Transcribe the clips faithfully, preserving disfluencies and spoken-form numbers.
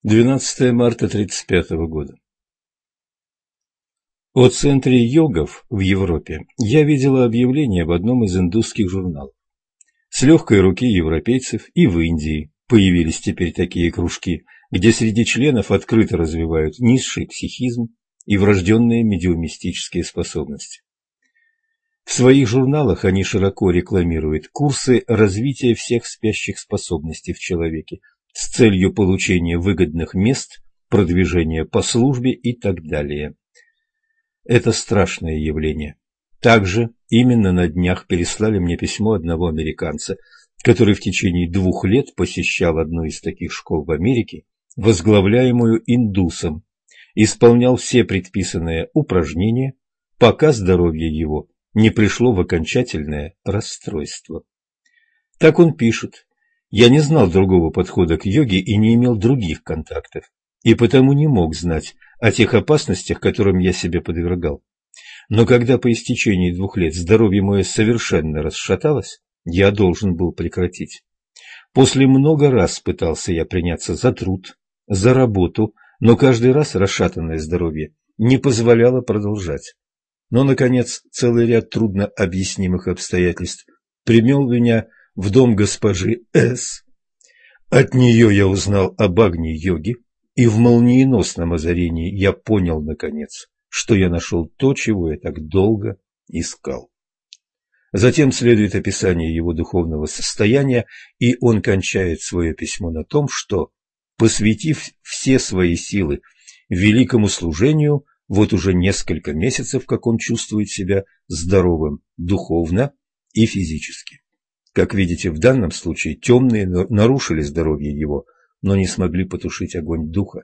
двенадцатое марта тридцать пятого года. О центре йогов в Европе я видела объявление в одном из индусских журналов. С легкой руки европейцев и в Индии появились теперь такие кружки, где среди членов открыто развивают низший психизм и врожденные медиумистические способности. В своих журналах они широко рекламируют курсы развития всех спящих способностей в человеке с целью получения выгодных мест, продвижения по службе и так далее. Это страшное явление. Также именно на днях переслали мне письмо одного американца, который в течение двух лет посещал одну из таких школ в Америке, возглавляемую индусом, исполнял все предписанные упражнения, пока здоровье его не пришло в окончательное расстройство. Так он пишет: «Я не знал другого подхода к йоге и не имел других контактов, и потому не мог знать о тех опасностях, которым я себя подвергал. Но когда по истечении двух лет здоровье мое совершенно расшаталось, я должен был прекратить. После много раз пытался я приняться за труд, за работу, но каждый раз расшатанное здоровье не позволяло продолжать. Но, наконец, целый ряд трудно объяснимых обстоятельств привел меня в дом госпожи С. От нее я узнал об агни-йоге, и в молниеносном озарении я понял, наконец, что я нашел то, чего я так долго искал». Затем следует описание его духовного состояния, и он кончает свое письмо на том, что, посвятив все свои силы великому служению, вот уже несколько месяцев, как он чувствует себя здоровым духовно и физически. Как видите, в данном случае темные нарушили здоровье его, но не смогли потушить огонь духа.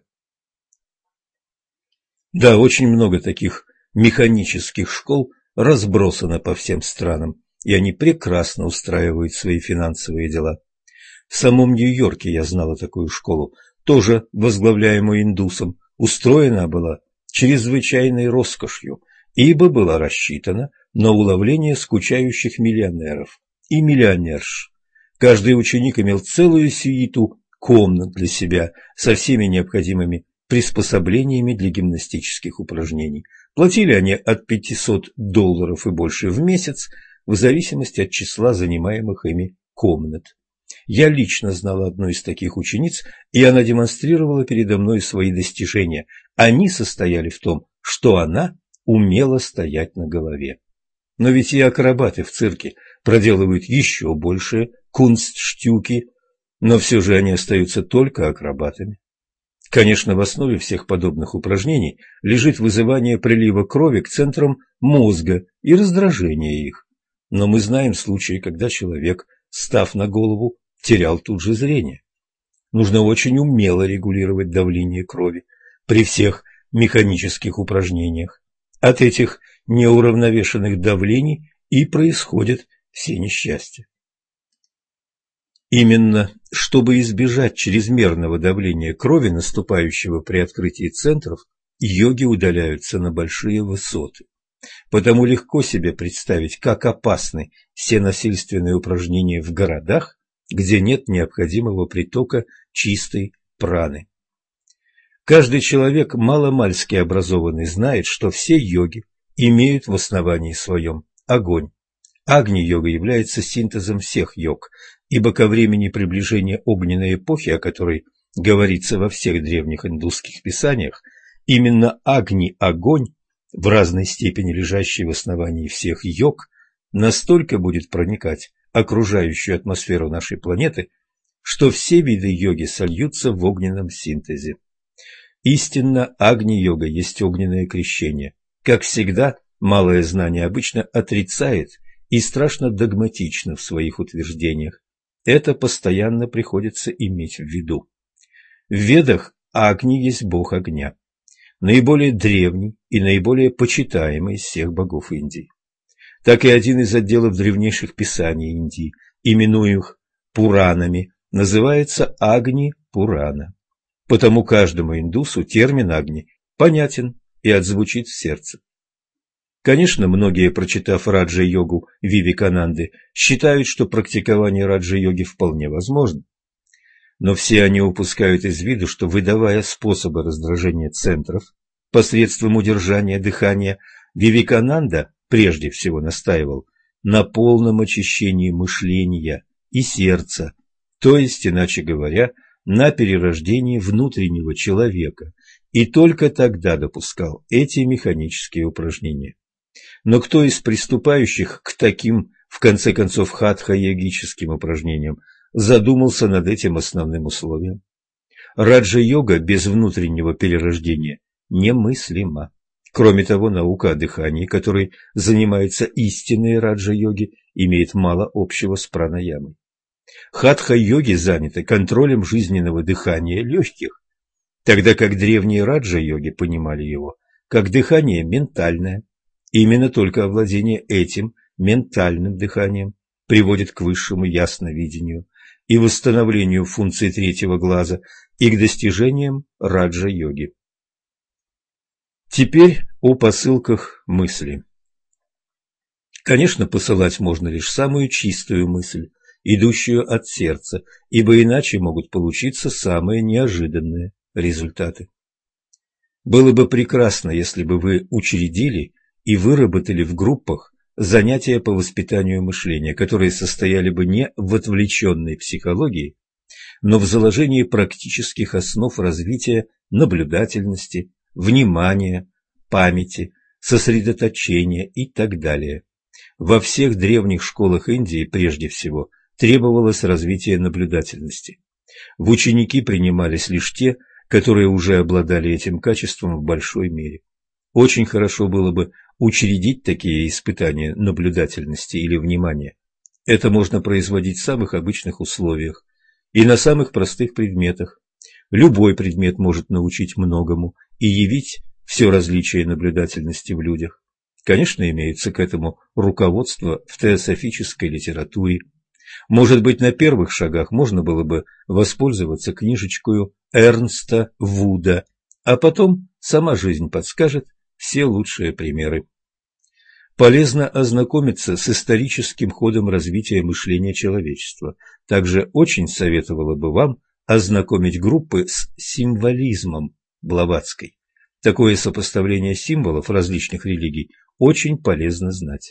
Да, очень много таких механических школ разбросано по всем странам, и они прекрасно устраивают свои финансовые дела. В самом Нью-Йорке я знала такую школу, тоже возглавляемую индусом. Устроена была чрезвычайной роскошью, ибо была рассчитана на уловление скучающих миллионеров и миллионерш. Каждый ученик имел целую сюиту комнат для себя со всеми необходимыми приспособлениями для гимнастических упражнений. Платили они от пятисот долларов и больше в месяц, в зависимости от числа занимаемых ими комнат. Я лично знала одну из таких учениц, и она демонстрировала передо мной свои достижения. Они состояли в том, что она умела стоять на голове. Но ведь и акробаты в цирке проделывают еще большие кунстштюки, но все же они остаются только акробатами. Конечно, в основе всех подобных упражнений лежит вызывание прилива крови к центрам мозга и раздражение их. Но мы знаем случаи, когда человек, став на голову, терял тут же зрение. Нужно очень умело регулировать давление крови при всех механических упражнениях. От этих неуравновешенных давлений и происходят все несчастья. Именно чтобы избежать чрезмерного давления крови, наступающего при открытии центров, йоги удаляются на большие высоты. Потому легко себе представить, как опасны все насильственные упражнения в городах, где нет необходимого притока чистой праны. Каждый человек маломальски образованный знает, что все йоги имеют в основании своем огонь. Агни-йога является синтезом всех йог, ибо ко времени приближения огненной эпохи, о которой говорится во всех древних индусских писаниях, именно агни-огонь, в разной степени лежащий в основании всех йог, настолько будет проникать окружающую атмосферу нашей планеты, что все виды йоги сольются в огненном синтезе. Истинно, агни-йога есть огненное крещение. Как всегда, малое знание обычно отрицает и страшно догматично в своих утверждениях. Это постоянно приходится иметь в виду. В Ведах Агни есть бог огня, наиболее древний и наиболее почитаемый из всех богов Индии. Так и один из отделов древнейших писаний Индии, именуемых Пуранами, называется Агни-Пурана. Потому каждому индусу термин Агни понятен и отзвучит в сердце. Конечно, многие, прочитав Раджа-йогу Вивекананды, считают, что практикование Раджа-йоги вполне возможно. Но все они упускают из виду, что, выдавая способы раздражения центров посредством удержания дыхания, Вивекананда прежде всего настаивал на полном очищении мышления и сердца, то есть, иначе говоря, на перерождении внутреннего человека, и только тогда допускал эти механические упражнения. Но кто из приступающих к таким, в конце концов, хатха-йогическим упражнениям задумался над этим основным условием? Раджа-йога без внутреннего перерождения немыслима. Кроме того, наука о дыхании, которой занимаются истинные раджа-йоги, имеет мало общего с пранаямой. Хатха-йоги заняты контролем жизненного дыхания легких, тогда как древние раджа-йоги понимали его как дыхание ментальное. Именно только овладение этим ментальным дыханием приводит к высшему ясновидению и восстановлению функций третьего глаза и к достижениям раджа-йоги. Теперь о посылках мысли. Конечно, посылать можно лишь самую чистую мысль, идущую от сердца, ибо иначе могут получиться самые неожиданные результаты. Было бы прекрасно, если бы вы учредили и выработали в группах занятия по воспитанию мышления, которые состояли бы не в отвлеченной психологии, но в заложении практических основ развития наблюдательности, внимания, памяти, сосредоточения и так далее. Во всех древних школах Индии прежде всего требовалось развитие наблюдательности. В ученики принимались лишь те, которые уже обладали этим качеством в большой мере. Очень хорошо было бы учредить такие испытания наблюдательности или внимания. Это можно производить в самых обычных условиях и на самых простых предметах. Любой предмет может научить многому и явить все различие наблюдательности в людях. Конечно, имеется к этому руководство в теософической литературе. Может быть, на первых шагах можно было бы воспользоваться книжечкою Эрнста Вуда, а потом сама жизнь подскажет все лучшие примеры. Полезно ознакомиться с историческим ходом развития мышления человечества. Также очень советовала бы вам ознакомить группы с символизмом Блаватской. Такое сопоставление символов различных религий очень полезно знать.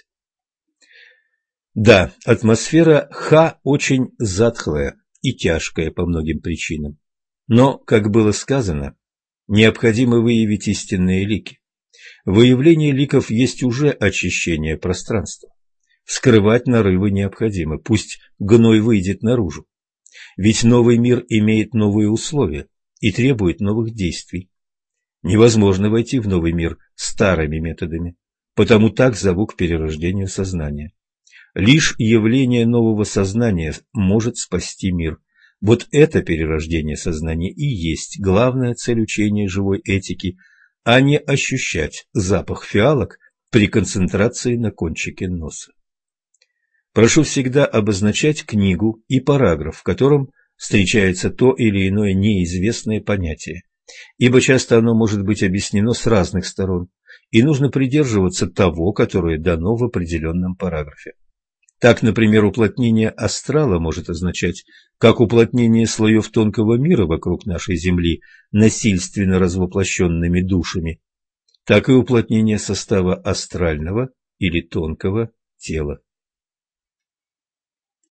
Да, атмосфера Ха очень затхлая и тяжкая по многим причинам. Но, как было сказано, необходимо выявить истинные лики. Выявление ликов есть уже очищение пространства. Вскрывать нарывы необходимо, пусть гной выйдет наружу. Ведь новый мир имеет новые условия и требует новых действий. Невозможно войти в новый мир старыми методами, потому так зову к перерождению сознания. Лишь явление нового сознания может спасти мир. Вот это перерождение сознания и есть главная цель учения живой этики, а не ощущать запах фиалок при концентрации на кончике носа. Прошу всегда обозначать книгу и параграф, в котором встречается то или иное неизвестное понятие, ибо часто оно может быть объяснено с разных сторон, и нужно придерживаться того, которое дано в определенном параграфе. Так, например, уплотнение астрала может означать как уплотнение слоев тонкого мира вокруг нашей Земли насильственно развоплощенными душами, так и уплотнение состава астрального или тонкого тела.